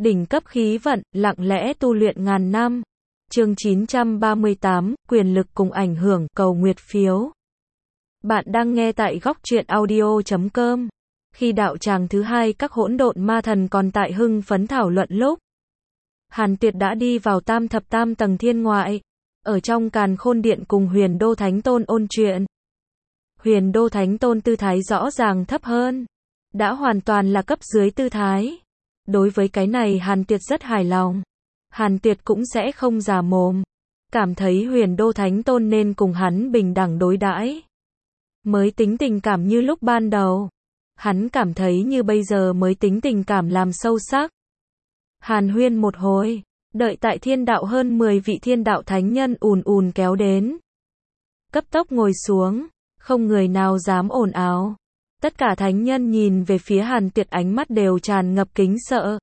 Đỉnh cấp khí vận, lặng lẽ tu luyện ngàn năm. Chương 938, quyền lực cùng ảnh hưởng, cầu nguyệt phiếu. Bạn đang nghe tại góc truyện audio.com. Khi đạo tràng thứ hai các hỗn độn ma thần còn tại hưng phấn thảo luận lúc Hàn Tuyệt đã đi vào tam thập tam tầng thiên ngoại, ở trong Càn Khôn Điện cùng Huyền Đô Thánh Tôn ôn chuyện. Huyền Đô Thánh Tôn tư thái rõ ràng thấp hơn, đã hoàn toàn là cấp dưới tư thái. Đối với cái này Hàn Tuyệt rất hài lòng. Hàn Tuyệt cũng sẽ không già mồm, cảm thấy Huyền Đô Thánh Tôn nên cùng hắn bình đẳng đối đãi, mới tính tình cảm như lúc ban đầu. Hắn cảm thấy như bây giờ mới tính tình cảm làm sâu sắc. Hàn huyên một hồi, đợi tại thiên đạo hơn 10 vị thiên đạo thánh nhân ùn ùn kéo đến. Cấp tốc ngồi xuống, không người nào dám ồn ào. Tất cả thánh nhân nhìn về phía Hàn Tuyệt ánh mắt đều tràn ngập kính sợ.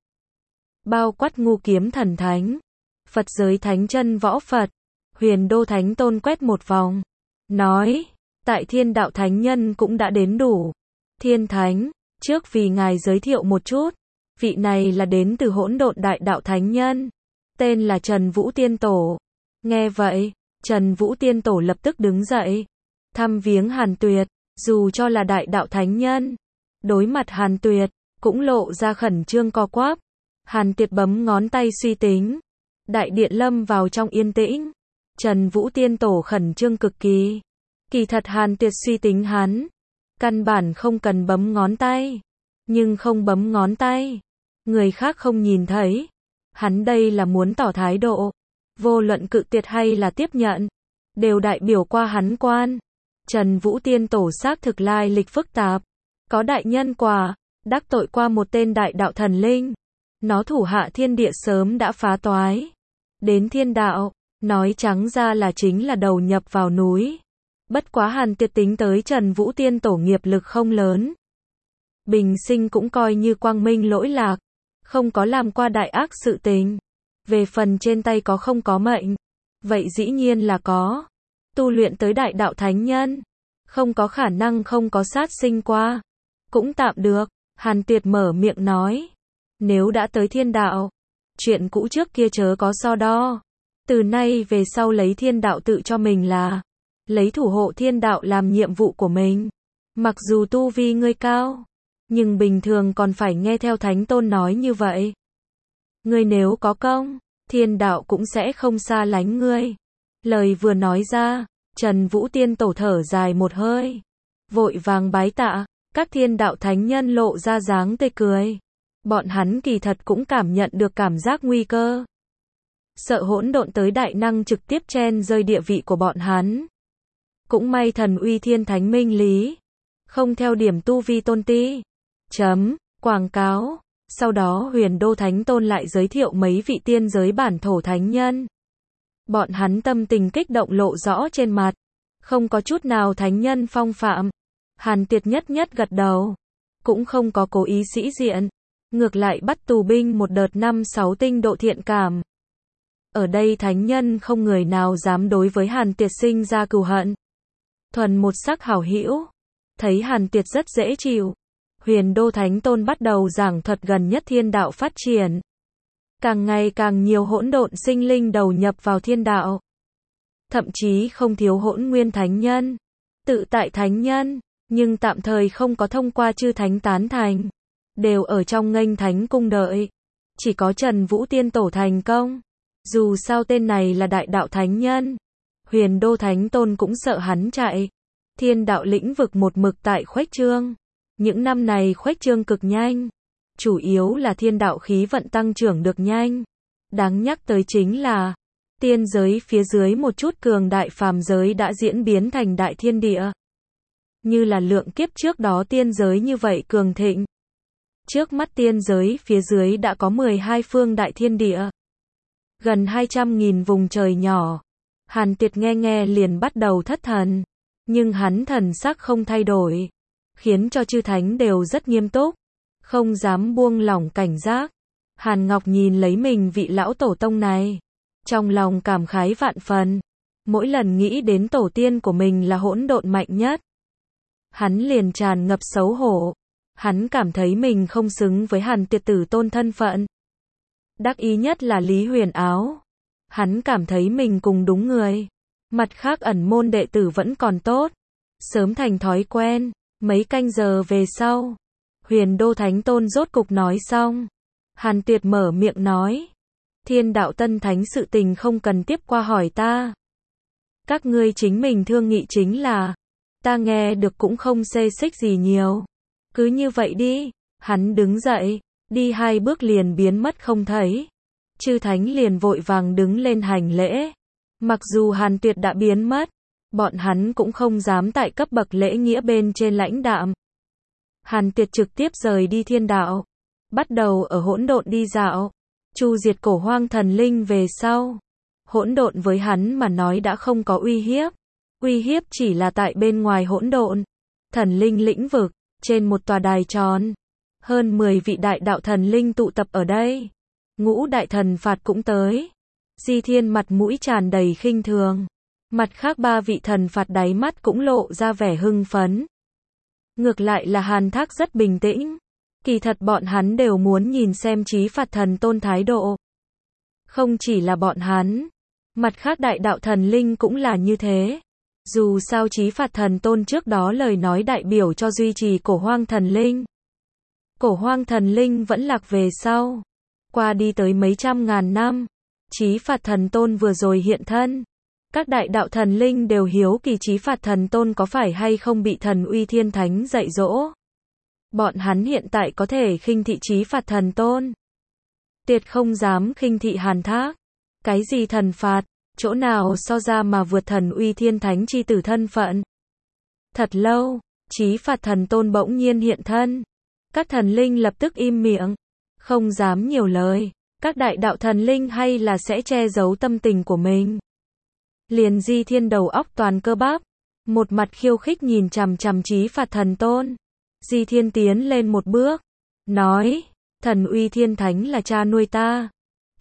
Bao quát Ngu Kiếm Thần Thánh, Phật giới Thánh Chân Võ Phật, Huyền Đô Thánh Tôn quét một vòng, nói, tại thiên đạo thánh nhân cũng đã đến đủ. Thiên Thánh, trước vì ngài giới thiệu một chút, vị này là đến từ hỗn độn đại đạo thánh nhân, tên là Trần Vũ Tiên Tổ. Nghe vậy, Trần Vũ Tiên Tổ lập tức đứng dậy, thăm viếng Hàn Tuyệt, dù cho là đại đạo thánh nhân, đối mặt Hàn Tuyệt, cũng lộ ra khẩn trương co quắp. Hàn Tuyệt bấm ngón tay suy tính, đại điện lâm vào trong yên tĩnh. Trần Vũ Tiên Tổ khẩn trương cực kỳ. Kỳ thật Hàn Tuyệt suy tính hắn, căn bản không cần bấm ngón tay, nhưng không bấm ngón tay, người khác không nhìn thấy. Hắn đây là muốn tỏ thái độ, vô luận cự tuyệt hay là tiếp nhận, đều đại biểu qua hắn quan. Trần Vũ Tiên Tổ xác thực lai lịch phức tạp, có đại nhân quả, đắc tội qua một tên đại đạo thần linh. Nó thủ hạ thiên địa sớm đã phá toái. Đến thiên đạo, nói trắng ra là chính là đầu nhập vào núi. Bất quá Hàn Tuyệt tính tới Trần Vũ Tiên Tổ nghiệp lực không lớn. Bình sinh cũng coi như quang minh lỗi lạc, không có làm qua đại ác sự tình. Về phần trên tay có không có mệnh, vậy dĩ nhiên là có. Tu luyện tới đại đạo thánh nhân, không có khả năng không có sát sinh qua. Cũng tạm được, Hàn Tuyệt mở miệng nói. Nếu đã tới thiên đạo, chuyện cũ trước kia chớ có so đo. Từ nay về sau lấy thiên đạo tự cho mình là lấy thủ hộ thiên đạo làm nhiệm vụ của mình. Mặc dù tu vi ngươi cao, nhưng bình thường còn phải nghe theo Thánh Tôn nói như vậy. Ngươi nếu có công, thiên đạo cũng sẽ không xa lánh ngươi. Lời vừa nói ra, Trần Vũ Tiên Tổ thở dài một hơi, vội vàng bái tạ. Các thiên đạo thánh nhân lộ ra dáng tươi cười. Bọn hắn kỳ thật cũng cảm nhận được cảm giác nguy cơ. Sợ hỗn độn tới đại năng trực tiếp chen rơi địa vị của bọn hắn. Cũng may thần uy thiên thánh minh lý, không theo điểm tu vi tôn ti. Quảng cáo. Sau đó Huyền Đô Thánh Tôn lại giới thiệu mấy vị tiên giới bản thổ thánh nhân. Bọn hắn tâm tình kích động lộ rõ trên mặt, không có chút nào thánh nhân phong phạm. Hàn Tuyệt nhất nhất gật đầu, cũng không có cố ý sĩ diện, ngược lại bắt tù binh một đợt 5-6 tinh độ thiện cảm. Ở đây thánh nhân không người nào dám đối với Hàn Tuyệt sinh ra cừu hận. Thuần một sắc hảo hữu, thấy Hàn Tuyệt rất dễ chịu. Huyền Đô Thánh Tôn bắt đầu giảng thuật gần nhất thiên đạo phát triển. Càng ngày càng nhiều hỗn độn sinh linh đầu nhập vào thiên đạo. Thậm chí không thiếu hỗn nguyên thánh nhân, tự tại thánh nhân, nhưng tạm thời không có thông qua chư thánh tán thành. Đều ở trong nghênh thánh cung đợi. Chỉ có Trần Vũ Tiên Tổ thành công. Dù sao tên này là đại đạo thánh nhân. Huyền Đô Thánh Tôn cũng sợ hắn chạy. Thiên đạo lĩnh vực một mực tại khuếch trương. Những năm này khuếch trương cực nhanh. Chủ yếu là thiên đạo khí vận tăng trưởng được nhanh. Đáng nhắc tới chính là tiên giới phía dưới một chút cường đại phàm giới đã diễn biến thành đại thiên địa. Như là lượng kiếp trước đó tiên giới như vậy cường thịnh. Trước mắt tiên giới phía dưới đã có 12 phương đại thiên địa. Gần 200.000 vùng trời nhỏ. Hàn Tuyệt nghe liền bắt đầu thất thần. Nhưng hắn thần sắc không thay đổi. Khiến cho chư thánh đều rất nghiêm túc. Không dám buông lỏng cảnh giác. Hàn Ngọc nhìn lấy mình vị lão tổ tông này. Trong lòng cảm khái vạn phần. Mỗi lần nghĩ đến tổ tiên của mình là hỗn độn mạnh nhất, hắn liền tràn ngập xấu hổ. Hắn cảm thấy mình không xứng với Hàn Tuyệt tử tôn thân phận. Đắc ý nhất là Lý Huyền Áo. Hắn cảm thấy mình cùng đúng người. Mặt khác ẩn môn đệ tử vẫn còn tốt. Sớm thành thói quen. Mấy canh giờ về sau, Huyền Đô Thánh Tôn rốt cục nói xong. Hàn Tuyệt mở miệng nói. Thiên đạo tân thánh sự tình không cần tiếp qua hỏi ta. Các ngươi chính mình thương nghị chính là. Ta nghe được cũng không xê xích gì nhiều. Cứ như vậy đi. Hắn đứng dậy, đi 2 bước liền biến mất không thấy. Chư thánh liền vội vàng đứng lên hành lễ. Mặc dù Hàn Tuyệt đã biến mất, bọn hắn cũng không dám tại cấp bậc lễ nghĩa bên trên lãnh đạm. Hàn Tuyệt trực tiếp rời đi thiên đạo, bắt đầu ở hỗn độn đi dạo, chu diệt cổ hoang thần linh về sau. Hỗn độn với hắn mà nói đã không có uy hiếp chỉ là tại bên ngoài hỗn độn. Thần linh lĩnh vực, trên một tòa đài tròn, hơn 10 vị đại đạo thần linh tụ tập ở đây. Ngũ đại thần phạt cũng tới. Di Thiên mặt mũi tràn đầy khinh thường. Mặt khác 3 vị thần phạt đáy mắt cũng lộ ra vẻ hưng phấn. Ngược lại là Hàn Thác rất bình tĩnh. Kỳ thật bọn hắn đều muốn nhìn xem Chí Phạt Thần Tôn thái độ. Không chỉ là bọn hắn, mặt khác đại đạo thần linh cũng là như thế. Dù sao Chí Phạt Thần Tôn trước đó lời nói đại biểu cho duy trì cổ hoang thần linh. Cổ hoang thần linh vẫn lạc về sau. Qua đi tới mấy trăm ngàn năm, Chí Phạt Thần Tôn vừa rồi hiện thân. Các đại đạo thần linh đều hiếu kỳ Chí Phạt Thần Tôn có phải hay không bị thần uy thiên thánh dạy dỗ. Bọn hắn hiện tại có thể khinh thị Chí Phạt Thần Tôn. Tuyệt không dám khinh thị Hàn Thác. Cái gì thần phạt, chỗ nào so ra mà vượt thần uy thiên thánh chi tử thân phận. Thật lâu, Chí Phạt Thần Tôn bỗng nhiên hiện thân. Các thần linh lập tức im miệng, không dám nhiều lời. Các đại đạo thần linh hay là sẽ che giấu tâm tình của mình. Liền Di Thiên đầu óc toàn cơ bắp, một mặt khiêu khích nhìn chằm chằm Chí Phạt Thần Tôn. Di Thiên tiến lên một bước, nói, thần uy thiên thánh là cha nuôi ta.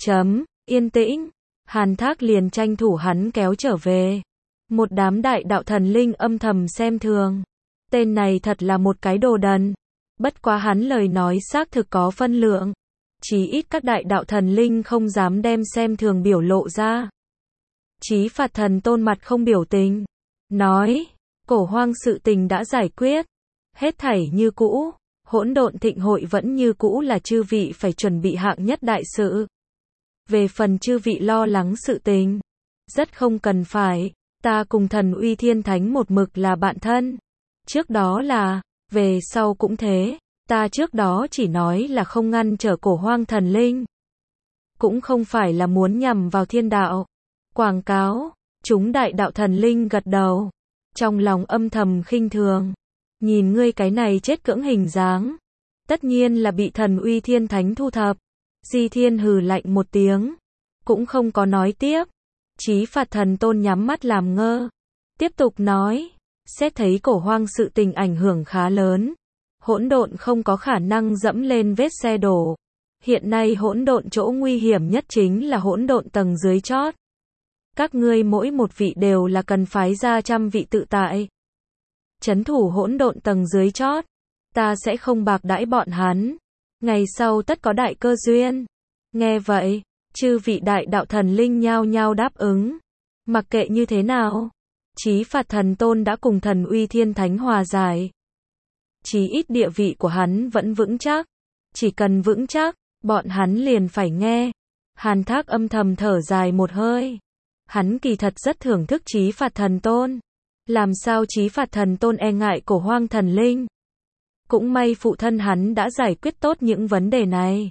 Yên tĩnh. Hàn Thác liền tranh thủ hắn kéo trở về. Một đám đại đạo thần linh âm thầm xem thường. Tên này thật là một cái đồ đần. Bất quá hắn lời nói xác thực có phân lượng. Chí ít các đại đạo thần linh không dám đem xem thường biểu lộ ra. Chí Phạt Thần Tôn mặt không biểu tình, nói, cổ hoang sự tình đã giải quyết, hết thảy như cũ, hỗn độn thịnh hội vẫn như cũ là chư vị phải chuẩn bị hạng nhất đại sự. Về phần chư vị lo lắng sự tình, rất không cần phải, ta cùng thần uy thiên thánh một mực là bạn thân. Trước đó là, về sau cũng thế, ta trước đó chỉ nói là không ngăn trở cổ hoang thần linh. Cũng không phải là muốn nhằm vào thiên đạo. Quảng cáo, chúng đại đạo thần linh gật đầu, trong lòng âm thầm khinh thường. Nhìn ngươi cái này chết cưỡng hình dáng, tất nhiên là bị thần uy thiên thánh thu thập. Di Thiên hừ lạnh một tiếng, cũng không có nói tiếp. Chí Phạt Thần Tôn nhắm mắt làm ngơ, tiếp tục nói, xét thấy cổ hoang sự tình ảnh hưởng khá lớn, hỗn độn không có khả năng dẫm lên vết xe đổ. Hiện nay hỗn độn chỗ nguy hiểm nhất chính là hỗn độn tầng dưới chót. Các ngươi mỗi một vị đều là cần phái ra 100 vị tự tại. Trấn thủ hỗn độn tầng dưới chót. Ta sẽ không bạc đãi bọn hắn. Ngày sau tất có đại cơ duyên. Nghe vậy, chư vị đại đạo thần linh nhao nhao đáp ứng. Mặc kệ như thế nào, Chí Phạt Thần Tôn đã cùng thần uy thiên thánh hòa giải. Chí ít địa vị của hắn vẫn vững chắc. Chỉ cần vững chắc, bọn hắn liền phải nghe. Hàn Thác âm thầm thở dài một hơi. Hắn kỳ thật rất thưởng thức Chí Phạt Thần Tôn. Làm sao Chí Phạt Thần Tôn e ngại cổ hoang thần linh. Cũng may phụ thân hắn đã giải quyết tốt những vấn đề này.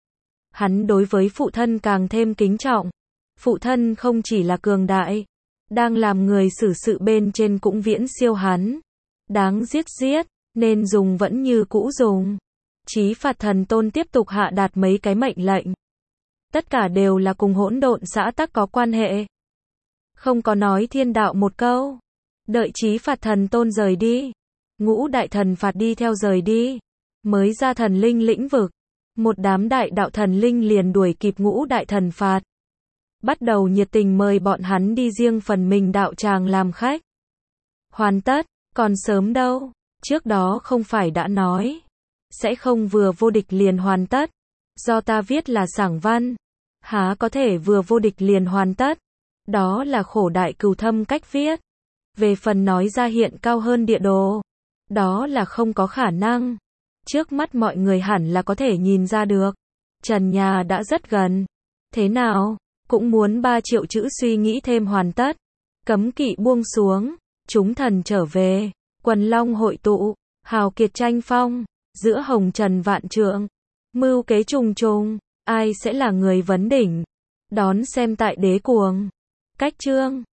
Hắn đối với phụ thân càng thêm kính trọng. Phụ thân không chỉ là cường đại, đang làm người xử sự bên trên cũng viễn siêu hắn. Đáng giết, nên dùng vẫn như cũ dùng. Chí Phạt Thần Tôn tiếp tục hạ đạt mấy cái mệnh lệnh. Tất cả đều là cùng hỗn độn xã tắc có quan hệ. Không có nói thiên đạo một câu. Đợi Chí Phạt Thần Tôn rời đi, ngũ đại thần phạt đi theo rời đi, mới ra thần linh lĩnh vực. Một đám đại đạo thần linh liền đuổi kịp ngũ đại thần phạt. Bắt đầu nhiệt tình mời bọn hắn đi riêng phần mình đạo tràng làm khách. Hoàn tất, còn sớm đâu, trước đó không phải đã nói. Sẽ không vừa vô địch liền hoàn tất. Do ta viết là sảng văn. Há có thể vừa vô địch liền hoàn tất. Đó là khổ đại cừu thâm cách viết. Về phần nói ra hiện cao hơn địa đồ, đó là không có khả năng. Trước mắt mọi người hẳn là có thể nhìn ra được. Trần nhà đã rất gần. Thế nào? Cũng muốn 3 triệu chữ suy nghĩ thêm hoàn tất. Cấm kỵ buông xuống. Chúng thần trở về. Quần long hội tụ. Hào kiệt tranh phong. Giữa hồng trần vạn trượng. Mưu kế trùng trùng. Ai sẽ là người vấn đỉnh? Đón xem tại Đế Cuồng. Cách chương